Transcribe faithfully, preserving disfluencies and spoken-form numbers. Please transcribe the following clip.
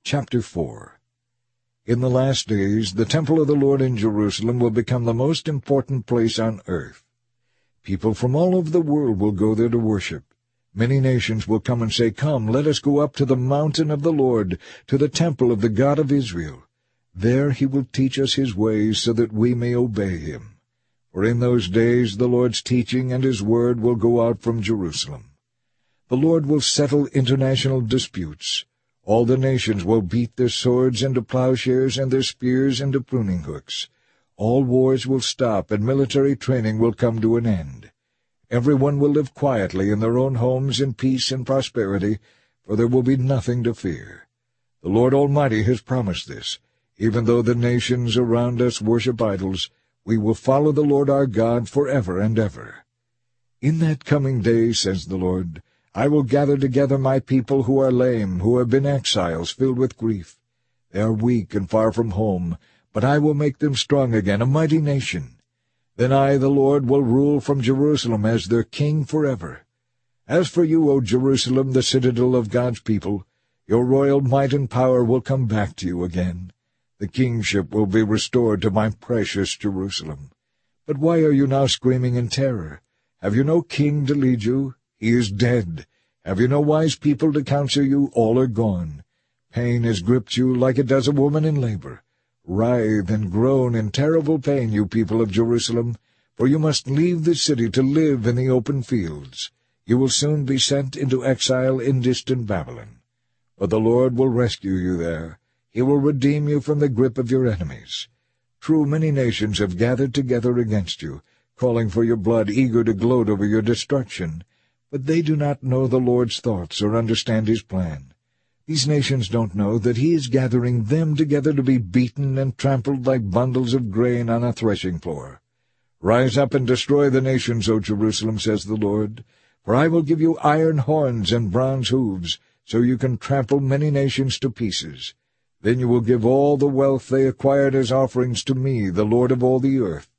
Chapter four. In the last days, the temple of the Lord in Jerusalem will become the most important place on earth. People from all over the world will go there to worship. Many nations will come and say, "Come, let us go up to the mountain of the Lord, to the temple of the God of Israel. There he will teach us his ways, so that we may obey him. For in those days the Lord's teaching and his word will go out from Jerusalem. The Lord will settle international disputes. All the nations will beat their swords into plowshares and their spears into pruning hooks. All wars will stop, and military training will come to an end. Everyone will live quietly in their own homes in peace and prosperity, for there will be nothing to fear. The Lord Almighty has promised this. Even though the nations around us worship idols, we will follow the Lord our God forever and ever. In that coming day, says the Lord, I will gather together my people who are lame, who have been exiles, filled with grief. They are weak and far from home, but I will make them strong again, a mighty nation. Then I, the Lord, will rule from Jerusalem as their king forever. As for you, O Jerusalem, the citadel of God's people, your royal might and power will come back to you again. The kingship will be restored to my precious Jerusalem. But why are you now screaming in terror? Have you no king to lead you? He is dead. Have you no wise people to counsel you? All are gone. Pain has gripped you like it does a woman in labor. Writhe and groan in terrible pain, you people of Jerusalem, for you must leave the city to live in the open fields. You will soon be sent into exile in distant Babylon. But the Lord will rescue you there. He will redeem you from the grip of your enemies. True, many nations have gathered together against you, calling for your blood, eager to gloat over your destruction. But they do not know the Lord's thoughts or understand his plan. These nations don't know that he is gathering them together to be beaten and trampled like bundles of grain on a threshing floor. Rise up and destroy the nations, O Jerusalem, says the Lord, for I will give you iron horns and bronze hooves, so you can trample many nations to pieces. Then you will give all the wealth they acquired as offerings to me, the Lord of all the earth.